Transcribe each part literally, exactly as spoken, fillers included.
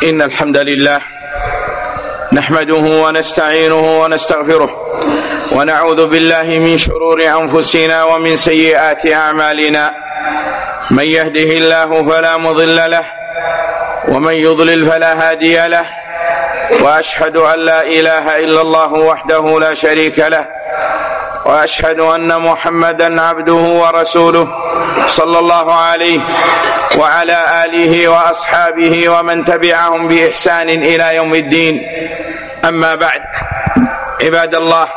إن الحمد لله نحمده ونستعينه ونستغفره ونعوذ بالله من شرور أنفسنا ومن سيئات أعمالنا. من يهده الله فلا مضل له ومن يضلل فلا هادي له، وأشهد أن لا إله إلا الله وحده لا شريك له، وأشهد أن محمدا عبده ورسوله صلى الله عليه وعلى آله وأصحابه ومن تبعهم بإحسان إلى يوم الدين. أما بعد، عباد الله،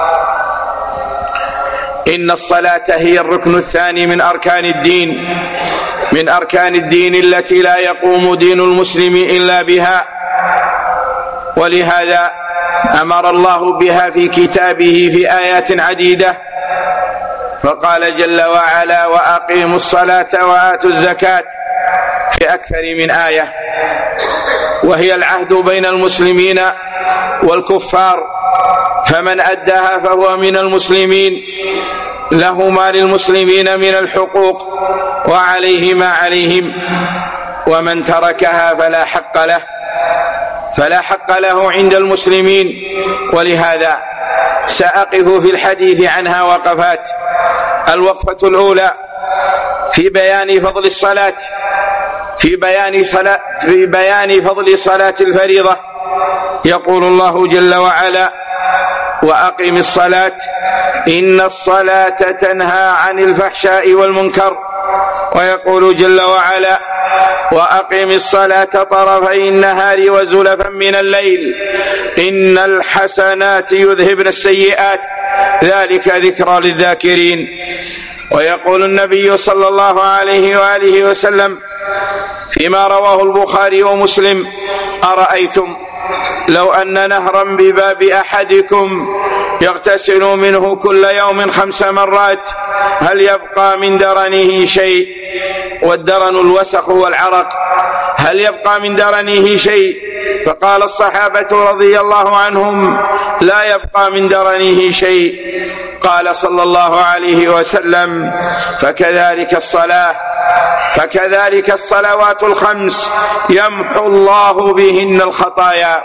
إن الصلاة هي الركن الثاني من أركان الدين من أركان الدين التي لا يقوم دين المسلم إلا بها، ولهذا أمر الله بها في كتابه في آيات عديدة، فقال جل وعلا: وأقيموا الصلاة وآتوا الزكاة، في أكثر من آية، وهي العهد بين المسلمين والكفار، فمن أداها فهو من المسلمين، له ما للمسلمين من الحقوق وعليه ما عليهم، ومن تركها فلا حق له فلا حق له عند المسلمين. ولهذا سأقف في الحديث عنها وقفات. الوقفة الأولى في بيان فضل الصلاة في بيان صلاة في بيان فضل صلاة الفريضة. يقول الله جل وعلا: وأقم الصلاة إن الصلاة تنهى عن الفحشاء والمنكر. ويقول جل وعلا: وأقم الصلاة طرفي النهار وزلفا من الليل إن الحسنات يذهبن السيئات ذلك ذكرى للذاكرين. ويقول النبي صلى الله عليه وآله وسلم فيما رواه البخاري ومسلم: أرأيتم لو أن نهرا بباب أحدكم يغتسل منه كل يوم خمس مرات هل يبقى من درنه شيء؟ والدرن الوسخ والعرق. هل يبقى من درنه شيء؟ فقال الصحابة رضي الله عنهم: لا يبقى من درنه شيء. قال صلى الله عليه وسلم: فكذلك الصلاة فكذلك الصلوات الخمس يمحو الله بهن الخطايا.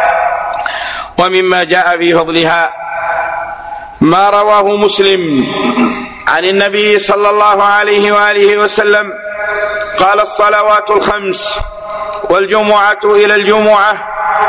ومما جاء في فضلها ما رواه مسلم عن النبي صلى الله عليه وآله وسلم قال: الصلوات الخمس والجمعة إلى الجمعة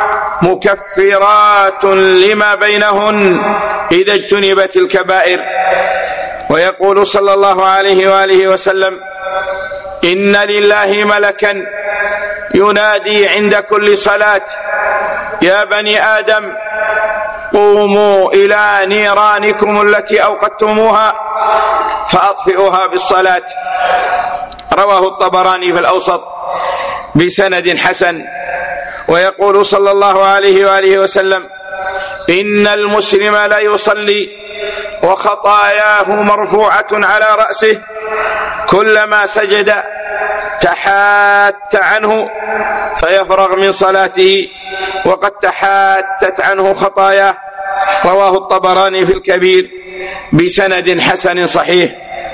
مكفرات لما بينهن إذا اجتنبت الكبائر. ويقول صلى الله عليه وآله وسلم: إن لله ملكا ينادي عند كل صلاة: يا بني آدم قوموا إلى نيرانكم التي أوقدتموها فأطفئوها بالصلاة. رواه الطبراني في الأوسط بسند حسن. ويقول صلى الله عليه وآله وسلم: إن المسلم لا يصلي وخطاياه مرفوعة على رأسه كلما سجد تحات عنه فيفرغ من صلاته وقد تحاتت عنه خطاياه. رواه الطبراني في الكبير بسند حسن صحيح.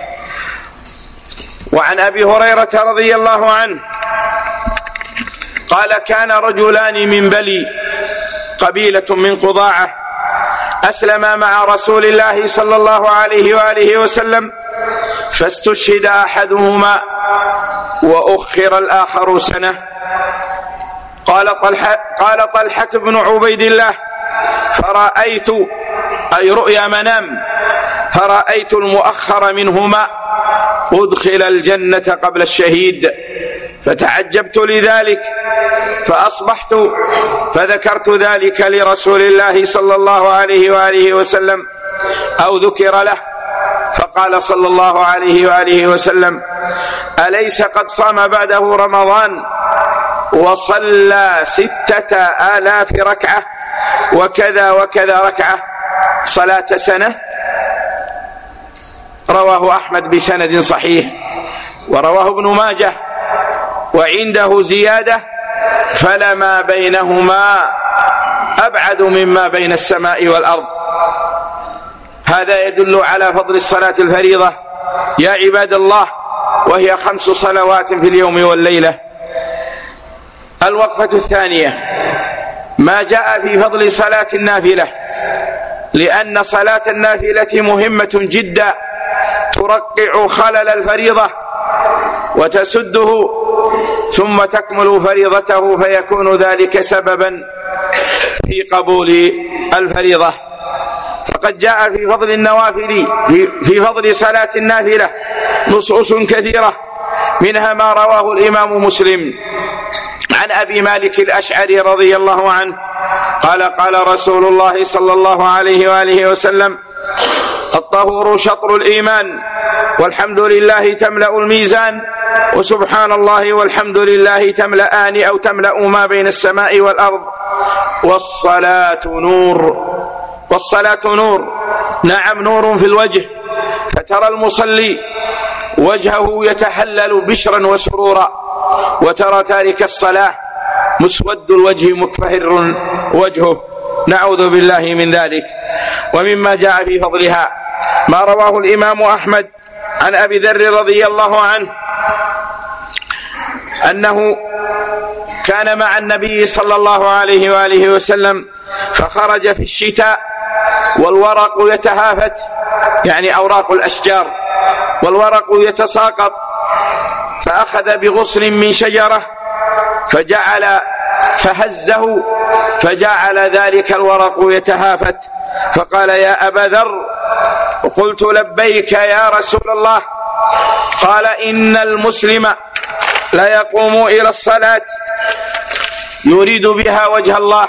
وعن أبي هريرة رضي الله عنه قال: كان رجلان من بلي قبيلة من قضاعة أسلما مع رسول الله صلى الله عليه وآله وسلم، فاستشهد أحدهما وأخر الآخر سنة. قال طلحة, قال طلحة بن عبيد الله: فرأيت أي رؤيا منام فرأيت المؤخر منهما أدخل الجنة قبل الشهيد، فتعجبت لذلك فأصبحت فذكرت ذلك لرسول الله صلى الله عليه وآله وسلم أو ذكر له، فقال صلى الله عليه وآله وسلم: أليس قد صام بعده رمضان وصلى ستة آلاف ركعة وكذا وكذا ركعة صلاة سنة؟ رواه أحمد بسند صحيح. ورواه ابن ماجه وعنده زيادة: فلما بينهما أبعد مما بين السماء والأرض. هذا يدل على فضل الصلاة الفريضة يا عباد الله، وهي خمس صلوات في اليوم والليلة. الوقفة الثانية ما جاء في فضل صلاة النافلة، لأن صلاة النافلة مهمة جدا ترقع خلل الفريضة وتسده ثم تكمل فريضته، فيكون ذلك سببا في قبول الفريضة. فقد جاء في فضل النوافل في فضل صلاة النافلة نصوص كثيرة، منها ما رواه الإمام مسلم عن أبي مالك الأشعري رضي الله عنه قال قال رسول الله صلى الله عليه وآله وسلم: الطهور شطر الإيمان، والحمد لله تملأ الميزان، وسبحان الله والحمد لله تملأان أو تملأ ما بين السماء والأرض، والصلاة نور. والصلاة نور، نعم نور في الوجه، فترى المصلي وجهه يتهلل بشرا وسرورا، وترى تارك الصلاة مسود الوجه مكفهر وجهه، نعوذ بالله من ذلك. ومما جاء في فضلها ما رواه الإمام أحمد عن أبي ذر رضي الله عنه أنه كان مع النبي صلى الله عليه وآله وسلم فخرج في الشتاء والورق يتهافت، يعني أوراق الأشجار، والورق يتساقط، فأخذ بغصن من شجرة فجعل فهزه فجعل ذلك الورق يتهافت، فقال: يا أبا ذر. قلت: لبيك يا رسول الله. قال: إن المسلم لا يقوم إلى الصلاة يريد بها وجه الله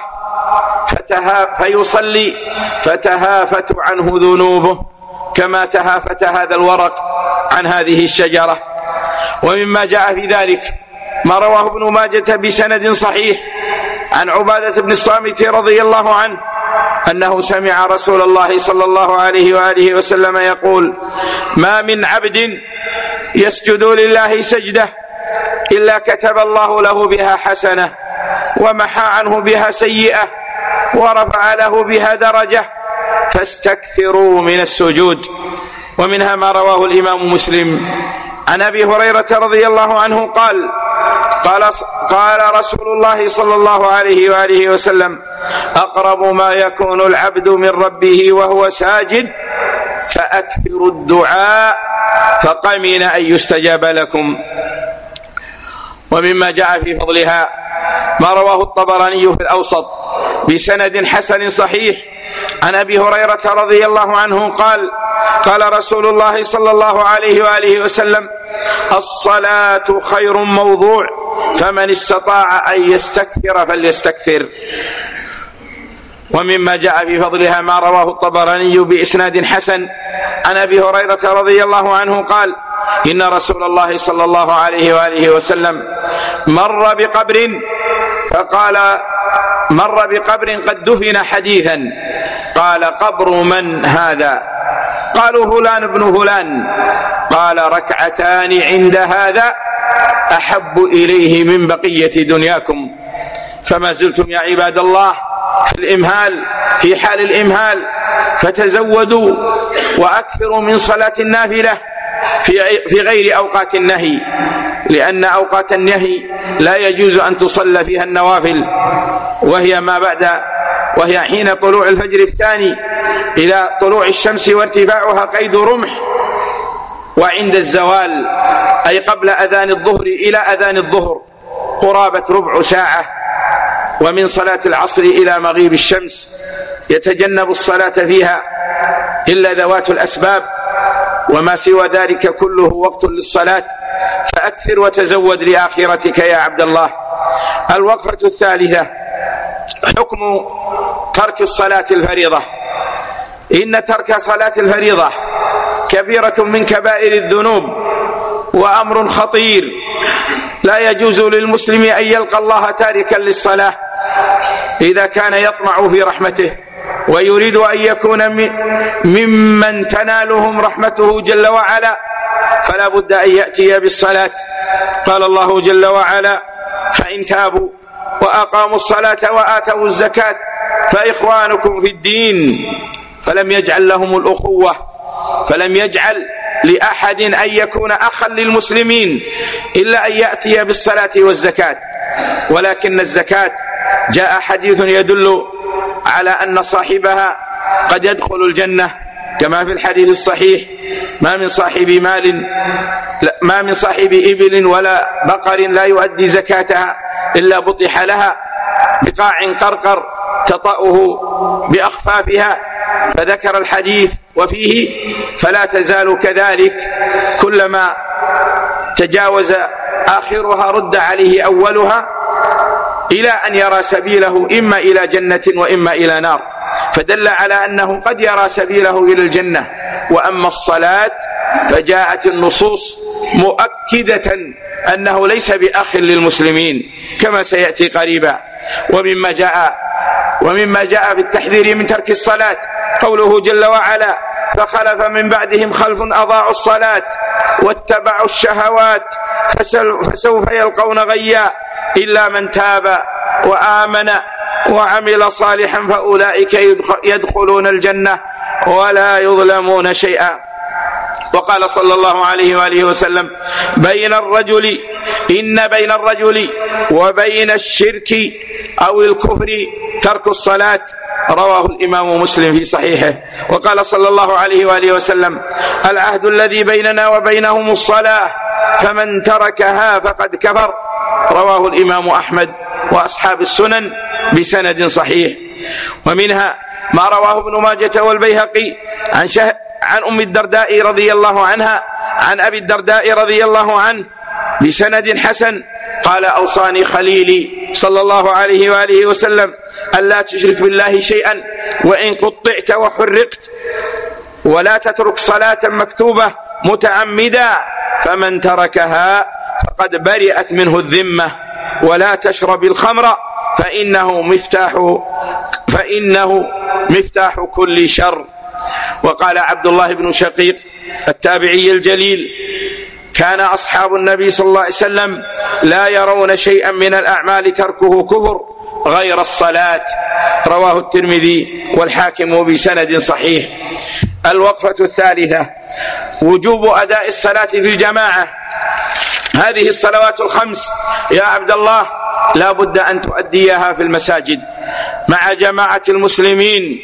فيصلي فتهافت عنه ذنوبه كما تهافت هذا الورق عن هذه الشجرة. ومما جاء في ذلك ما رواه ابن ماجة بسند صحيح عن عبادة بن الصامت رضي الله عنه أنه سمع رسول الله صلى الله عليه وآله وسلم يقول: ما من عبد يسجد لله سجدة إلا كتب الله له بها حسنة، ومحى عنه بها سيئة، ورفع له بها درجة، فاستكثروا من السجود. ومنها ما رواه الإمام مسلم عن أبي هريرة رضي الله عنه قال قال, قال رسول الله صلى الله عليه وآله وسلم: أقرب ما يكون العبد من ربه وهو ساجد فأكثروا الدعاء فقمن أن يستجاب لكم. ومما جاء في فضلها ما رواه الطبراني في الأوسط بسند حسن صحيح عن أبي هريرة رضي الله عنه قال قال رسول الله صلى الله عليه وآله وسلم: الصلاة خير موضوع، فمن استطاع أن يستكثر فليستكثر. ومما جاء في فضلها ما رواه الطبراني بإسناد حسن عن أبي هريرة رضي الله عنه قال: إن رسول الله صلى الله عليه وآله وسلم مر بقبر فقال مر بقبر قد دفن حديثا، قال: قبر من هذا؟ قالوا: فلان ابن فلان. قال: ركعتان عند هذا أحب إليه من بقية دنياكم. فما زلتم يا عباد الله في الإمهال، في حال الإمهال، فتزودوا وأكثروا من صلاة النافلة في غير أوقات النهي، لأن أوقات النهي لا يجوز أن تصلى فيها النوافل، وهي ما بعد وهي حين طلوع الفجر الثاني إلى طلوع الشمس وارتفاعها قيد رمح، وعند الزوال أي قبل أذان الظهر إلى أذان الظهر قرابة ربع ساعة، ومن صلاة العصر إلى مغيب الشمس يتجنب الصلاة فيها إلا ذوات الأسباب، وما سوى ذلك كله وقت للصلاة، فأكثر وتزود لآخرتك يا عبد الله. الوقفة الثالثة حكم ترك الصلاة الفريضة. إن ترك صلاة الفريضة كبيرة من كبائر الذنوب وأمر خطير، لا يجوز للمسلم أن يلقى الله تاركا للصلاة إذا كان يطمع في رحمته ويريد أن يكون ممن تنالهم رحمته جل وعلا، فلا بد أن يأتي بالصلاة. قال الله جل وعلا: فإن تابوا وأقاموا الصلاة وآتوا الزكاة فإخوانكم في الدين. فلم يجعل لهم الأخوة، فلم يجعل لأحد أن يكون أخا للمسلمين إلا أن يأتي بالصلاة والزكاة. ولكن الزكاة جاء حديث يدل على أن صاحبها قد يدخل الجنة، كما في الحديث الصحيح: ما من صاحب مال ما من صاحب إبل ولا بقر لا يؤدي زكاتها إلا بطح لها بقاع قرقر تطأه بأخفافها. فذكر الحديث وفيه: فلا تزال كذلك، كلما تجاوز آخرها رد عليه أولها، إلى أن يرى سبيله إما إلى جنة وإما إلى نار. فدل على أنه قد يرى سبيله إلى الجنة. وأما الصلاة فجاءت النصوص مؤكدة أنه ليس بأخ للمسلمين كما سيأتي قريبا. ومما جاء ومما جاء في التحذير من ترك الصلاة قوله جل وعلا: فخلف من بعدهم خلف أضاعوا الصلاة واتبعوا الشهوات فسوف يلقون غيا إلا من تاب وآمن وعمل صالحا فأولئك يدخلون الجنة ولا يظلمون شيئا. وقال صلى الله عليه وآله وسلم: بين الرجل إن بين الرجل وبين الشرك أو الكفر ترك الصلاة. رواه الإمام مسلم في صحيحه. وقال صلى الله عليه وآله وسلم: العهد الذي بيننا وبينهم الصلاة فمن تركها فقد كفر. رواه الإمام أحمد وأصحاب السنن بسند صحيح. ومنها ما رواه ابن ماجة والبيهقي عن شه عن أم الدرداء رضي الله عنها عن أبي الدرداء رضي الله عنه بسند حسن قال: أوصاني خليلي صلى الله عليه وآله وسلم ألا تشرك بالله شيئا وإن قطعت وحرقت، ولا تترك صلاة مكتوبة متعمدا، فمن تركها فقد برئت منه الذمة، ولا تشرب الخمر فإنه مفتاح فإنه مفتاح كل شر. وقال عبد الله بن شقيق التابعي الجليل: كان أصحاب النبي صلى الله عليه وسلم لا يرون شيئا من الأعمال تركه كفر غير الصلاة. رواه الترمذي والحاكم بسند صحيح. الوقفة الثالثة: وجوب أداء الصلاة في الجماعة. هذه الصلوات الخمس يا عبد الله لا بد أن تؤديها في المساجد مع جماعة المسلمين.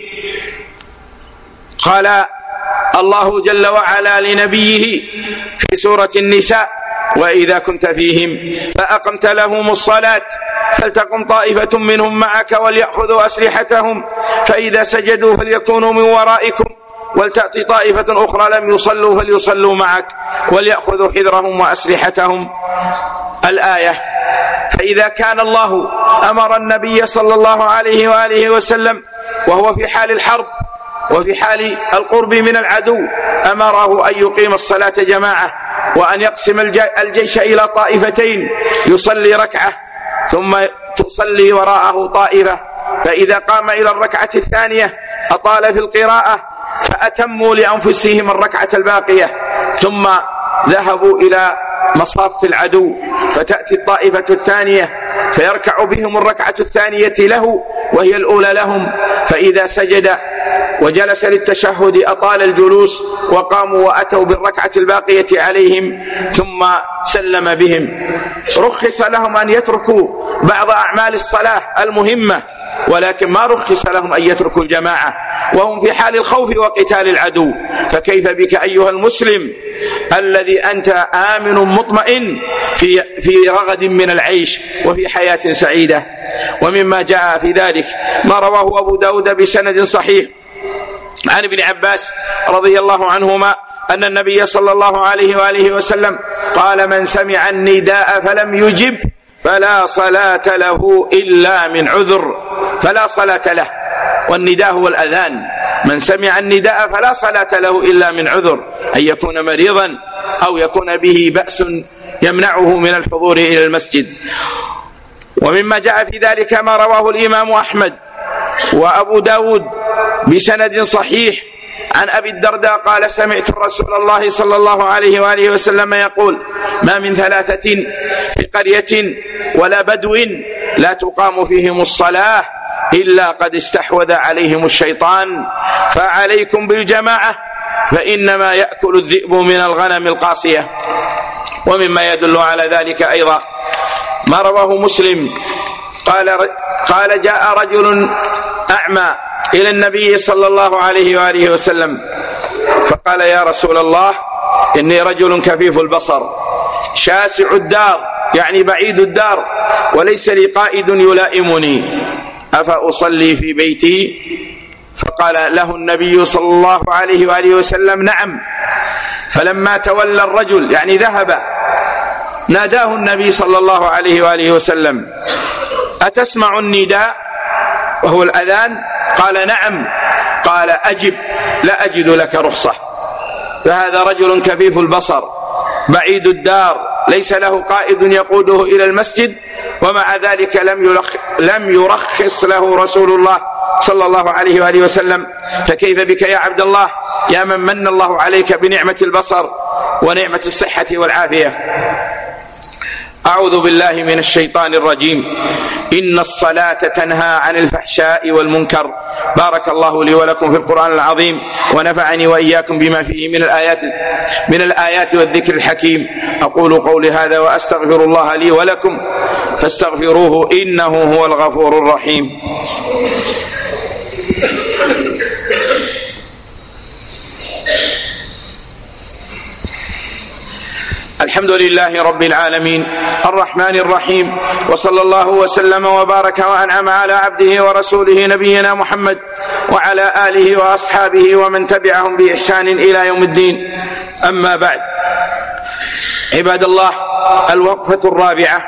قال الله جل وعلا لنبيه في سورة النساء: وإذا كنت فيهم فأقمت لهم الصلاة فلتقم طائفة منهم معك وليأخذوا أسلحتهم فإذا سجدوا فليكونوا من ورائكم ولتأتي طائفة أخرى لم يصلوا فليصلوا معك وليأخذوا حذرهم وأسلحتهم. الآية. فإذا كان الله أمر النبي صلى الله عليه وآله وسلم وهو في حال الحرب وفي حال القرب من العدو أمره أن يقيم الصلاة جماعة، وأن يقسم الجيش إلى طائفتين، يصلي ركعة ثم تصلي وراءه طائفة، فإذا قام إلى الركعة الثانية أطال في القراءة فأتموا لأنفسهم الركعة الباقية، ثم ذهبوا إلى مصاف العدو فتأتي الطائفة الثانية فيركع بهم الركعة الثانية له وهي الأولى لهم، فإذا سجد وجلس للتشهد أطال الجلوس وقاموا وأتوا بالركعة الباقية عليهم ثم سلم بهم. رخص لهم أن يتركوا بعض أعمال الصلاة المهمة، ولكن ما رخص لهم أن يتركوا الجماعة وهم في حال الخوف وقتال العدو. فكيف بك أيها المسلم الذي أنت آمن مطمئن في, في رغد من العيش وفي حياة سعيدة؟ ومما جاء في ذلك ما رواه أبو داود بسند صحيح عن ابن عباس رضي الله عنهما أن النبي صلى الله عليه وآله وسلم قال: من سمع النداء فلم يجب فلا صلاة له إلا من عذر. فلا صلاة له، والنداء هو الأذان. من سمع النداء فلا صلاة له إلا من عذر، أن يكون مريضا أو يكون به بأس يمنعه من الحضور إلى المسجد. ومما جاء في ذلك ما رواه الإمام أحمد وأبو داود بسند صحيح عن أبي الدرداء قال: سمعت رسول الله صلى الله عليه وآله وسلم يقول: ما من ثلاثة في قرية ولا بدو لا تقام فيهم الصلاة إلا قد استحوذ عليهم الشيطان، فعليكم بالجماعة فإنما يأكل الذئب من الغنم القاصية. ومما يدل على ذلك أيضا ما رواه مسلم قال قال جاء رجل أعمى إلى النبي صلى الله عليه وآله وسلم فقال يا رسول الله إني رجل كفيف البصر شاسع الدار يعني بعيد الدار وليس لي قائد يلائمني أفأصلي في بيتي؟ فقال له النبي صلى الله عليه وآله وسلم نعم. فلما تولى الرجل يعني ذهب ناداه النبي صلى الله عليه وآله وسلم أتسمع النداء وهو الأذان؟ قال نعم. قال أجب لا أجد لك رخصة. فهذا رجل كفيف البصر بعيد الدار ليس له قائد يقوده إلى المسجد، ومع ذلك لم لم يرخص له رسول الله صلى الله عليه وآله وسلم. فكيف بك يا عبد الله يا من من الله عليك بنعمة البصر ونعمة الصحة والعافية؟ أعوذ بالله من الشيطان الرجيم. إن الصلاة تنهى عن الفحشاء والمنكر. بارك الله لي ولكم في القرآن العظيم ونفعني وإياكم بما فيه من الآيات من الآيات والذكر الحكيم. أقول قولي هذا وأستغفر الله لي ولكم فاستغفروه إنه هو الغفور الرحيم. الحمد لله رب العالمين الرحمن الرحيم، وصلى الله وسلم وبارك وأنعم على عبده ورسوله نبينا محمد وعلى آله وأصحابه ومن تبعهم بإحسان إلى يوم الدين. أما بعد، عباد الله، الوقفة الرابعة.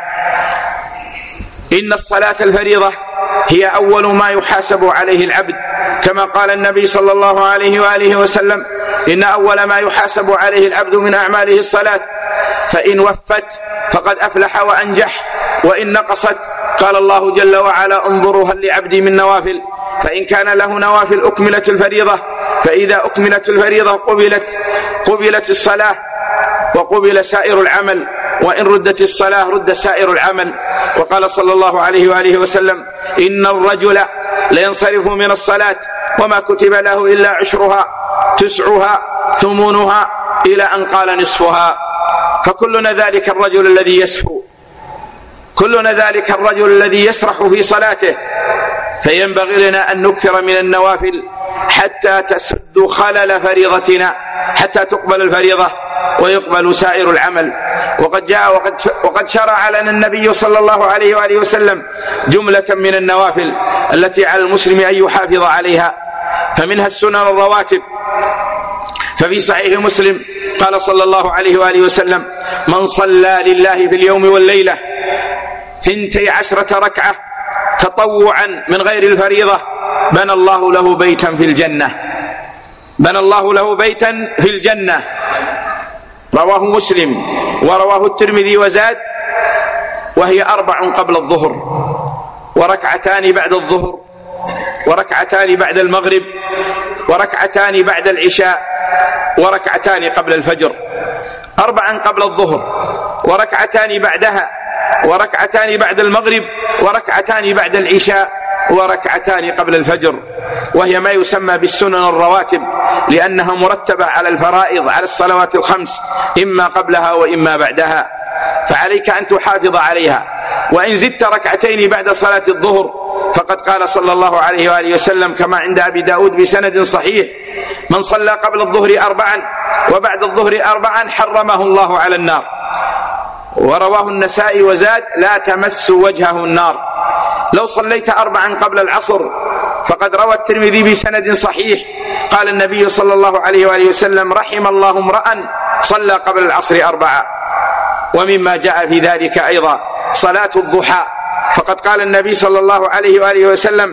إن الصلاة الفريضة هي أول ما يحاسب عليه العبد، كما قال النبي صلى الله عليه وآله وسلم إن أول ما يحاسب عليه العبد من أعماله الصلاة، فإن وفت فقد أفلح وأنجح، وإن نقصت قال الله جل وعلا انظروا هل لعبدي من نوافل، فإن كان له نوافل أكملت الفريضة، فإذا أكملت الفريضة قبلت قبلت الصلاة وقبل سائر العمل، وإن ردت الصلاة رد سائر العمل. وقال صلى الله عليه وآله وسلم إن الرجل لينصرف من الصلاة وما كتب له إلا عشرها تسعها ثمونها إلى أن قال نصفها. فكلنا ذلك الرجل الذي يسفو، كلنا ذلك الرجل الذي يسرح في صلاته، فينبغي لنا أن نكثر من النوافل حتى تسد خلل فريضتنا، حتى تقبل الفريضة ويقبل سائر العمل. وقد جاء وقد, وقد شرع لنا النبي صلى الله عليه وآله وسلم جملة من النوافل التي على المسلم أن يحافظ عليها، فمنها السنن الرواتب. ففي صحيح مسلم قال صلى الله عليه وآله وسلم من صلى لله في اليوم والليلة ثنتي عشرة ركعة تطوعا من غير الفريضة بنى الله له بيتا في الجنة، بنى الله له بيتا في الجنة. رواه مسلم ورواه الترمذي وزاد وهي أربع قبل الظهر، وركعتان بعد الظهر، وركعتان بعد المغرب، وركعتان بعد العشاء، وركعتان قبل الفجر. أربعا قبل الظهر، وركعتان بعدها، وركعتان بعد المغرب، وركعتان بعد العشاء، وركعتان قبل الفجر. وهي ما يسمى بالسنن الرواتب، لأنها مرتبة على الفرائض، على الصلوات الخمس، إما قبلها وإما بعدها، فعليك أن تحافظ عليها. وإن زدت ركعتين بعد صلاة الظهر فقد قال صلى الله عليه وآله وسلم كما عند أبي داود بسند صحيح من صلى قبل الظهر أربعا وبعد الظهر أربعا حرمه الله على النار. ورواه النسائي وزاد لا تمس وجهه النار. لو صليت أربعا قبل العصر فقد روى الترمذي بسند صحيح قال النبي صلى الله عليه وآله وسلم رحم الله امرأ صلى قبل العصر أربعا. ومما جاء في ذلك أيضا صلاة الضحى، فقد قال النبي صلى الله عليه وآله وسلم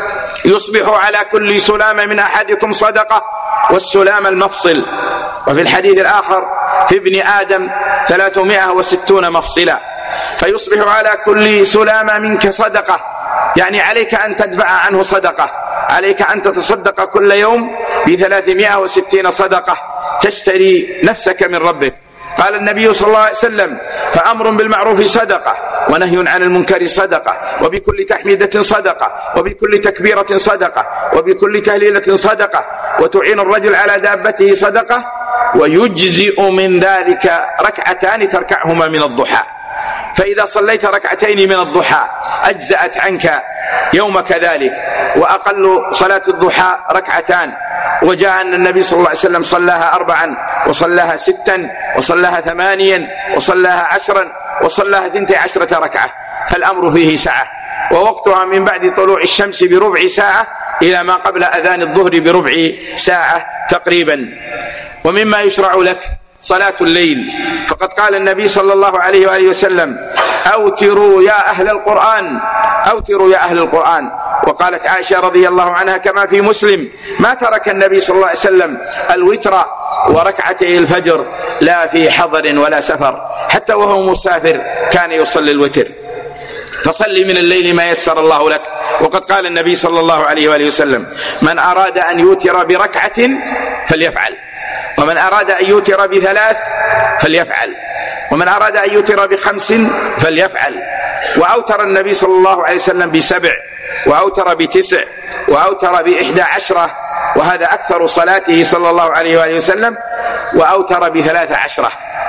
يصبح على كل سلامة من أحدكم صدقة والسلام المفصل. وفي الحديث الآخر في ابن آدم ثلاثمائة وستون مفصلا، فيصبح على كل سلامة منك صدقة، يعني عليك أن تدفع عنه صدقة، عليك أن تتصدق كل يوم بثلاثمائة وستين صدقة تشتري نفسك من ربك. قال النبي صلى الله عليه وسلم فأمر بالمعروف صدقة ونهي عن المنكر صدقة وبكل تحميدة صدقة وبكل تكبيرة صدقة وبكل تهليلة صدقة وتعين الرجل على دابته صدقة ويجزئ من ذلك ركعتان تركعهما من الضحى. فإذا صليت ركعتين من الضحى أجزأت عنك يومك ذلك، وأقل صلاة الضحى ركعتان، وجاء أن النبي صلى الله عليه وسلم صلاها أربعا وصلاها ستا وصلاها ثمانيا وصلاها عشرا وصلاها ثنتي عشرة ركعة، فالأمر فيه سعة، ووقتها من بعد طلوع الشمس بربع ساعة إلى ما قبل أذان الظهر بربع ساعة تقريبا. ومما يشرع لك صلاة الليل، فقد قال النبي صلى الله عليه وآله وسلم: أوتروا يا أهل القرآن، أوتروا يا أهل القرآن. وقالت عائشة رضي الله عنها كما في مسلم: ما ترك النبي صلى الله عليه وسلم الوتر وركعتي الفجر لا في حضر ولا سفر، حتى وهو مسافر كان يصلي الوتر. فصل من الليل ما يسر الله لك. وقد قال النبي صلى الله عليه وآله وسلم: من أراد أن يوتر بركعة فليفعل، ومن أراد أن يوتر بثلاث فليفعل، ومن أراد أن يوتر بخمس فليفعل. وأوتر النبي صلى الله عليه وسلم بسبع، وأوتر بتسع، وأوتر بإحدى عشرة، وهذا أكثر صلاته صلى الله عليه وآله وسلم، وأوتر بثلاث عشرة.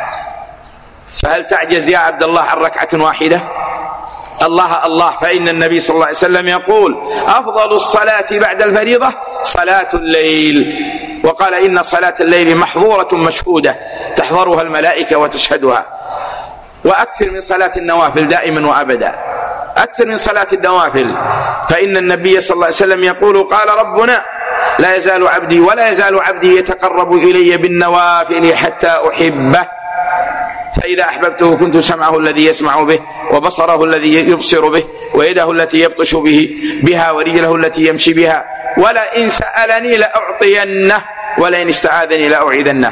فهل تعجز يا عبد الله عن ركعة واحدة؟ الله الله، فإن النبي صلى الله عليه وسلم يقول: أفضل الصلاة بعد الفريضة صلاة الليل. وقال: إن صلاة الليل محظورة مشهودة تحضرها الملائكة وتشهدها. وأكثر من صلاة النوافل دائما وأبدا، أكثر من صلاة النوافل، فإن النبي صلى الله عليه وسلم يقول: قال ربنا: لا يزال عبدي ولا يزال عبدي يتقرب إلي بالنوافل حتى أحبه، فإذا أحببته كنت سمعه الذي يسمع به، وبصره الذي يبصر به، ويده التي يبطش به بها، ورجله التي يمشي بها، ولئن سألني لأعطينه، ولئن استعاذني لأعيذنه.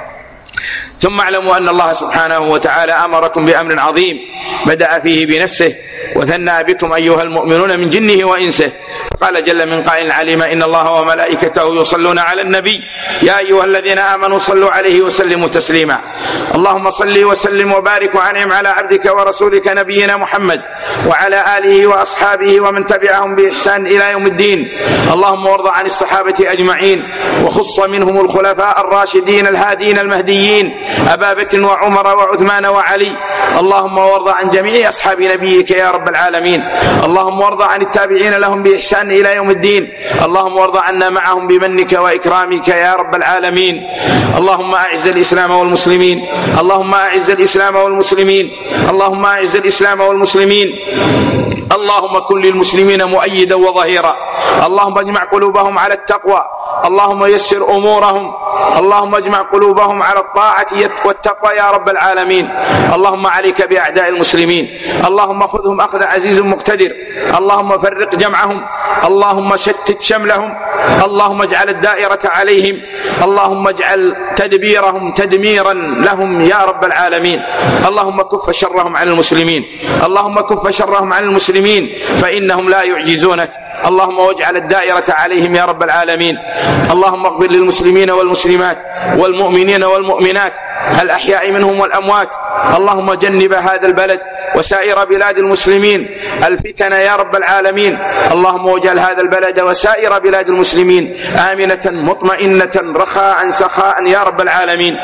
ثم اعلموا أن الله سبحانه وتعالى أمركم بأمر عظيم بدأ فيه بنفسه وثنى بكم أيها المؤمنون من جنه وإنسه، قال جل من قائل عليم: إن الله وملائكته يصلون على النبي يا أيها الذين آمنوا صلوا عليه وسلموا تسليما. اللهم صل وسلم وبارك وأنعم على عبدك ورسولك نبينا محمد وعلى آله وأصحابه ومن تبعهم بإحسان إلى يوم الدين. اللهم وارض عن الصحابة أجمعين، وخص منهم الخلفاء الراشدين الهادين المهديين أبا بكر وعمر وعثمان وعلي. اللهم وارض عن جميع أصحاب نبيك يا رب العالمين. اللهم وارض عن التابعين لهم بإحسان إلى يوم الدين. اللهم وارض عنا معهم بمنك وإكرامك يا رب العالمين. اللهم أعز الإسلام والمسلمين، اللهم أعز الإسلام والمسلمين، اللهم أعز الإسلام والمسلمين. اللهم كن للمسلمين مؤيدا وظهيرا. اللهم اجمع قلوبهم على التقوى، اللهم يسر أمورهم، اللهم اجمع قلوبهم على الطاعة والتقوى يا رب العالمين. اللهم عليك بأعداء المسلمين، اللهم خذهم أخذ عزيز مقتدر، اللهم فرق جمعهم، اللهم شتت شملهم، اللهم اجعل الدائرة عليهم، اللهم اجعل تدبيرهم تدميرا لهم يا رب العالمين. اللهم كف شرهم عن المسلمين، اللهم كف شرهم عن المسلمين فإنهم لا يعجزونك. اللهم واجعل الدائرة عليهم يا رب العالمين. اللهم اغفر للمسلمين والمسلمات والمؤمنين والمؤمنات الأحياء منهم والأموات. اللهم جنب هذا البلد وسائر بلاد المسلمين الفتن يا رب العالمين. اللهم واجعل هذا البلد وسائر بلاد المسلمين آمنة مطمئنة رخاء سخاء يا رب العالمين.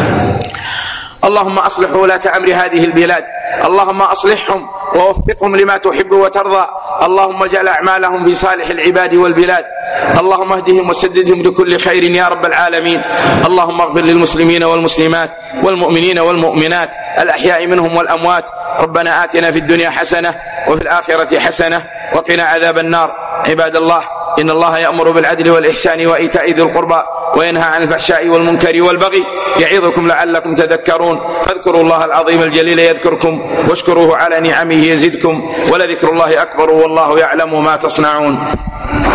اللهم أصلح ولاة أمر هذه البلاد، اللهم أصلحهم ووفقهم لما تحب وترضى. اللهم اجعل أعمالهم في صالح العباد والبلاد. اللهم اهدهم وسددهم لكل خير يا رب العالمين. اللهم اغفر للمسلمين والمسلمات والمؤمنين والمؤمنات الأحياء منهم والأموات. ربنا آتنا في الدنيا حسنة وفي الآخرة حسنة وقنا عذاب النار. عباد الله، إن الله يأمر بالعدل والإحسان وإيتاء ذي القربى وينهى عن الفحشاء والمنكر والبغي يعظكم لعلكم تذكرون. فاذكروا الله العظيم الجليل يذكركم واشكروه على نعمه يزدكم ولذكر الله أكبر والله يعلم ما تصنعون.